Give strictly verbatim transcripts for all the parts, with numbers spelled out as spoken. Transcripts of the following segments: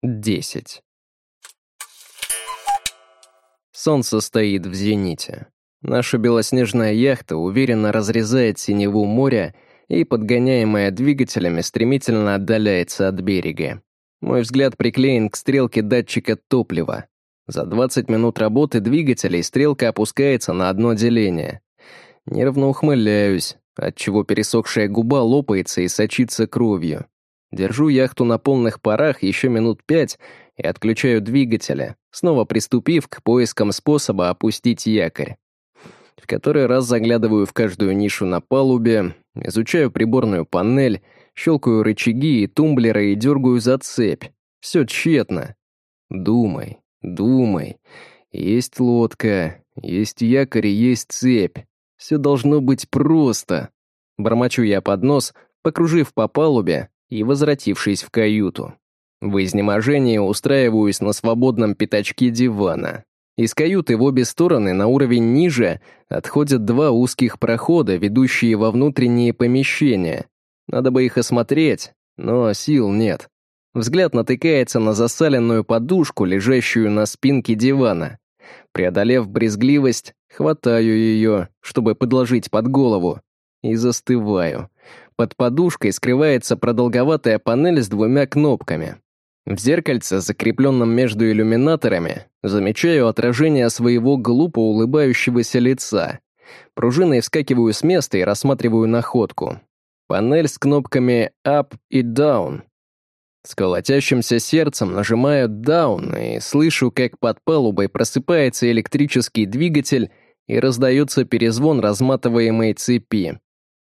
десять. Солнце стоит в зените. Наша белоснежная яхта уверенно разрезает синеву моря и, подгоняемая двигателями, стремительно отдаляется от берега. Мой взгляд приклеен к стрелке датчика топлива. За двадцать минут работы двигателей стрелка опускается на одно деление. Нервно ухмыляюсь, отчего пересохшая губа лопается и сочится кровью. Держу яхту на полных парах еще минут пять и отключаю двигателя, снова приступив к поискам способа опустить якорь. В который раз заглядываю в каждую нишу на палубе, изучаю приборную панель, щелкаю рычаги и тумблеры и дергаю за цепь. Все тщетно. Думай, думай. Есть лодка, есть якорь и есть цепь. Все должно быть просто. Бормочу я под нос, покружив по палубе и возвратившись в каюту. В изнеможении устраиваюсь на свободном пятачке дивана. Из каюты в обе стороны на уровень ниже отходят два узких прохода, ведущие во внутренние помещения. Надо бы их осмотреть, но сил нет. Взгляд натыкается на засаленную подушку, лежащую на спинке дивана. Преодолев брезгливость, хватаю ее, чтобы подложить под голову, и застываю. Под подушкой скрывается продолговатая панель с двумя кнопками. В зеркальце, закрепленном между иллюминаторами, замечаю отражение своего глупо улыбающегося лица. Пружиной вскакиваю с места и рассматриваю находку. Панель с кнопками «Up» и «Down». С колотящимся сердцем нажимаю «Down» и слышу, как под палубой просыпается электрический двигатель и раздается перезвон разматываемой цепи.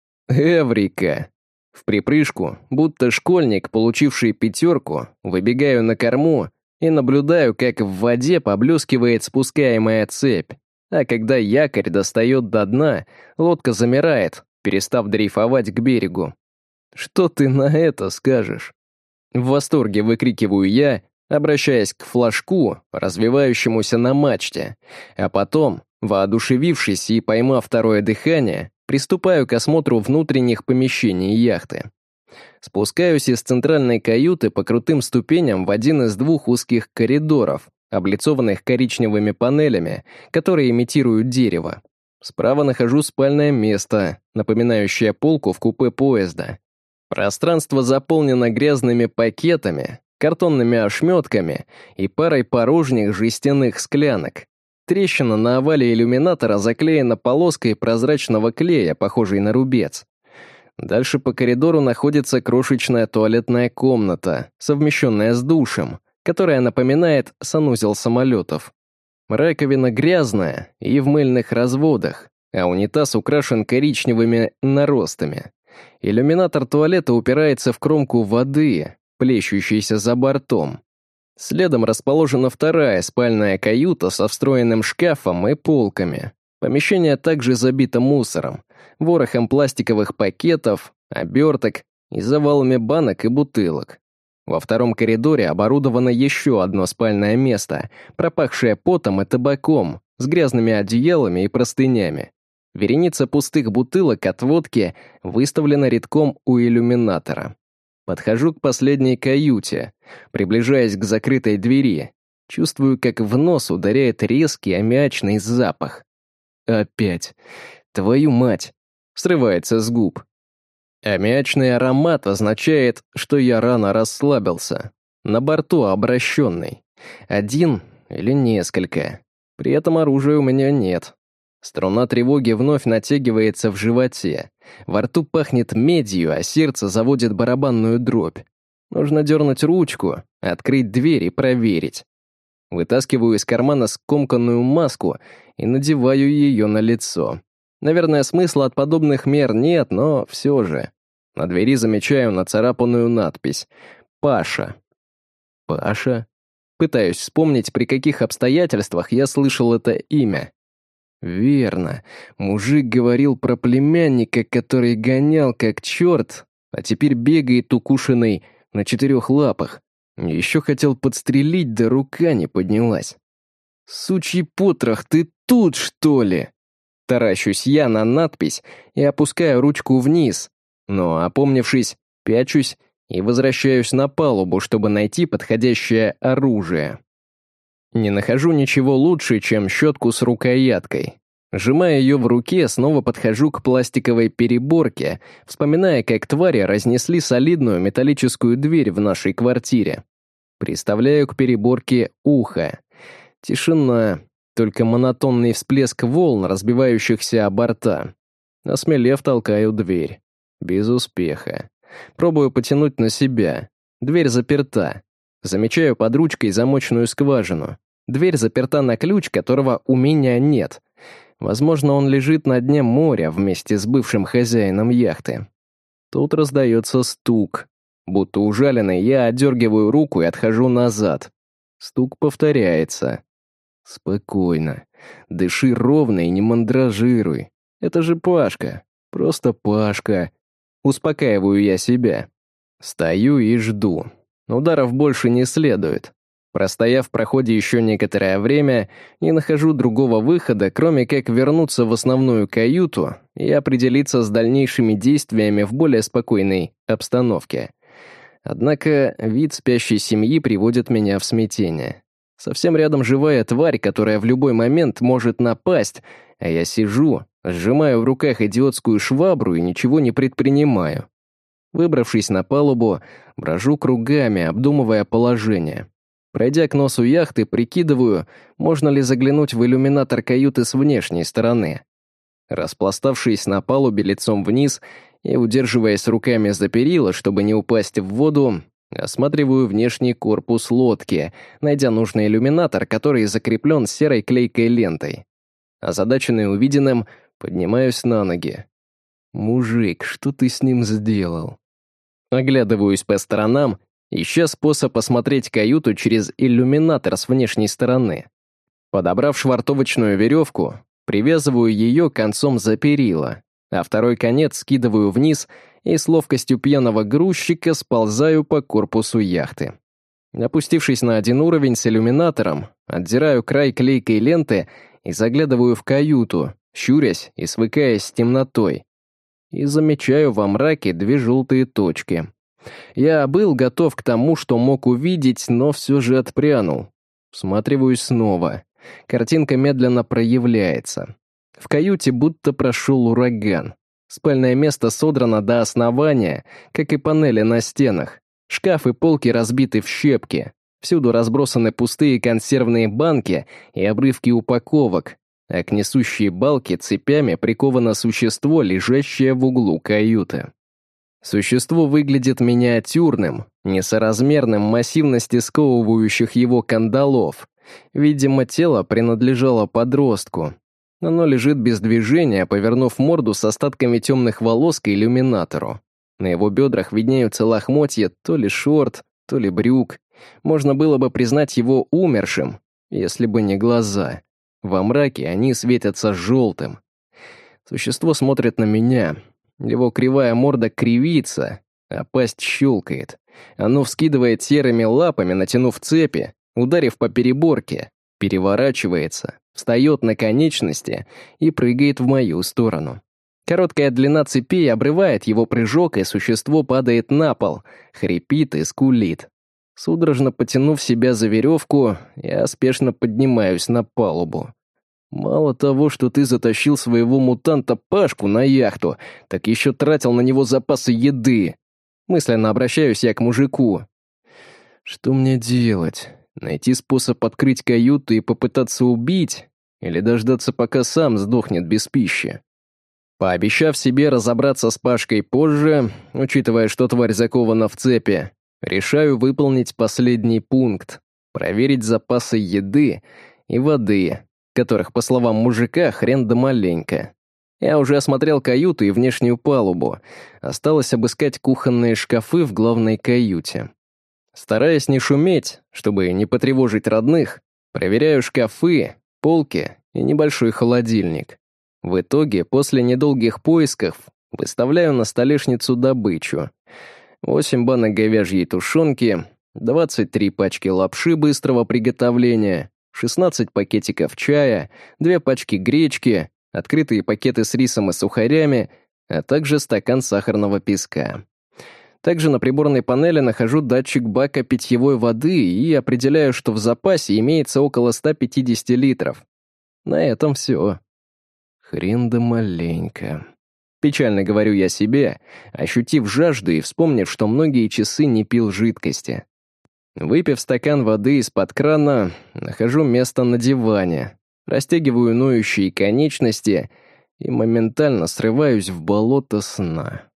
Эврика! В припрыжку, будто школьник, получивший пятерку, выбегаю на корму и наблюдаю, как в воде поблескивает спускаемая цепь. А когда якорь достает до дна, лодка замирает, перестав дрейфовать к берегу. Что ты на это скажешь? В восторге выкрикиваю я, обращаясь к флажку, развивающемуся на мачте, а потом, воодушевившись и поймав второе дыхание, приступаю к осмотру внутренних помещений яхты. Спускаюсь из центральной каюты по крутым ступеням в один из двух узких коридоров, облицованных коричневыми панелями, которые имитируют дерево. Справа нахожу спальное место, напоминающее полку в купе поезда. Пространство заполнено грязными пакетами, картонными ошметками и парой порожних жестяных склянок. Трещина на овале иллюминатора заклеена полоской прозрачного клея, похожей на рубец. Дальше по коридору находится крошечная туалетная комната, совмещенная с душем, которая напоминает санузел самолетов. Раковина грязная и в мыльных разводах, а унитаз украшен коричневыми наростами. Иллюминатор туалета упирается в кромку воды, плещущейся за бортом. Следом расположена вторая спальная каюта со встроенным шкафом и полками. Помещение также забито мусором, ворохом пластиковых пакетов, оберток и завалами банок и бутылок. Во втором коридоре оборудовано еще одно спальное место, пропахшее потом и табаком, с грязными одеялами и простынями. Вереница пустых бутылок от водки выставлена редком у иллюминатора. Подхожу к последней каюте, приближаясь к закрытой двери. Чувствую, как в нос ударяет резкий аммиачный запах. Опять. Твою мать. Срывается с губ. Аммиачный аромат означает, что я рано расслабился. На борту обращенный. Один или несколько. При этом оружия у меня нет. Струна тревоги вновь натягивается в животе. Во рту пахнет медью, а сердце заводит барабанную дробь. Нужно дернуть ручку, открыть дверь и проверить. Вытаскиваю из кармана скомканную маску и надеваю ее на лицо. Наверное, смысла от подобных мер нет, но все же. На двери замечаю нацарапанную надпись «Паша». «Паша?» Пытаюсь вспомнить, при каких обстоятельствах я слышал это имя. Верно. Мужик говорил про племянника, который гонял как черт, а теперь бегает укушенный на четырех лапах. Еще хотел подстрелить, да рука не поднялась. «Сучий потрох, ты тут, что ли?» Таращусь я на надпись и опускаю ручку вниз, но, опомнившись, пячусь и возвращаюсь на палубу, чтобы найти подходящее оружие. Не нахожу ничего лучше, чем щетку с рукояткой. Сжимая ее в руке, снова подхожу к пластиковой переборке, вспоминая, как твари разнесли солидную металлическую дверь в нашей квартире. Приставляю к переборке ухо. Тишина, только монотонный всплеск волн, разбивающихся о борта. Осмелев, толкаю дверь. Без успеха. Пробую потянуть на себя. Дверь заперта. Замечаю под ручкой замочную скважину. Дверь заперта на ключ, которого у меня нет. Возможно, он лежит на дне моря вместе с бывшим хозяином яхты. Тут раздается стук. Будто ужаленный, я отдергиваю руку и отхожу назад. Стук повторяется. Спокойно. Дыши ровно и не мандражируй. Это же Пашка. Просто Пашка. Успокаиваю я себя. Стою и жду. Ударов больше не следует. Простояв в проходе еще некоторое время, не нахожу другого выхода, кроме как вернуться в основную каюту и определиться с дальнейшими действиями в более спокойной обстановке. Однако вид спящей семьи приводит меня в смятение. Совсем рядом живая тварь, которая в любой момент может напасть, а я сижу, сжимаю в руках идиотскую швабру и ничего не предпринимаю. Выбравшись на палубу, брожу кругами, обдумывая положение. Пройдя к носу яхты, прикидываю, можно ли заглянуть в иллюминатор каюты с внешней стороны. Распластавшись на палубе лицом вниз и удерживаясь руками за перила, чтобы не упасть в воду, осматриваю внешний корпус лодки, найдя нужный иллюминатор, который закреплен серой клейкой лентой. Озадаченный увиденным, поднимаюсь на ноги. «Мужик, что ты с ним сделал?» Оглядываюсь по сторонам, ища способ осмотреть каюту через иллюминатор с внешней стороны. Подобрав швартовочную веревку, привязываю ее концом за перила, а второй конец скидываю вниз и с ловкостью пьяного грузчика сползаю по корпусу яхты. Опустившись на один уровень с иллюминатором, отдираю край клейкой ленты и заглядываю в каюту, щурясь и свыкаясь с темнотой. И замечаю во мраке две желтые точки. Я был готов к тому, что мог увидеть, но все же отпрянул. Всматриваюсь снова. Картинка медленно проявляется. В каюте будто прошел ураган. Спальное место содрано до основания, как и панели на стенах. Шкаф и полки разбиты в щепки. Всюду разбросаны пустые консервные банки и обрывки упаковок, а к несущей балке цепями приковано существо, лежащее в углу каюты. Существо выглядит миниатюрным, несоразмерным массивности сковывающих его кандалов. Видимо, тело принадлежало подростку. Оно лежит без движения, повернув морду с остатками темных волос к иллюминатору. На его бедрах виднеются лохмотья то ли шорт, то ли брюк. Можно было бы признать его умершим, если бы не глаза. Во мраке они светятся желтым. Существо смотрит на меня. Его кривая морда кривится, а пасть щелкает. Оно вскидывает серыми лапами, натянув цепи, ударив по переборке, переворачивается, встает на конечности и прыгает в мою сторону. Короткая длина цепей обрывает его прыжок, и существо падает на пол, хрипит и скулит. Судорожно потянув себя за веревку, я спешно поднимаюсь на палубу. Мало того, что ты затащил своего мутанта Пашку на яхту, так еще тратил на него запасы еды. Мысленно обращаюсь я к мужику. Что мне делать? Найти способ открыть каюту и попытаться убить? Или дождаться, пока сам сдохнет без пищи? Пообещав себе разобраться с Пашкой позже, учитывая, что тварь закована в цепи, решаю выполнить последний пункт — проверить запасы еды и воды, которых, по словам мужика, хрен да маленько. Я уже осмотрел каюту и внешнюю палубу. Осталось обыскать кухонные шкафы в главной каюте. Стараясь не шуметь, чтобы не потревожить родных, проверяю шкафы, полки и небольшой холодильник. В итоге, после недолгих поисков, выставляю на столешницу добычу. восемь банок говяжьей тушенки, двадцать три пачки лапши быстрого приготовления, шестнадцать пакетиков чая, две пачки гречки, открытые пакеты с рисом и сухарями, а также стакан сахарного песка. Также на приборной панели нахожу датчик бака питьевой воды и определяю, что в запасе имеется около ста пятидесяти литров. На этом все. Хрен да маленько. Печально говорю я себе, ощутив жажду и вспомнив, что многие часы не пил жидкости. Выпив стакан воды из-под крана, нахожу место на диване, растягиваю ноющие конечности и моментально срываюсь в болото сна.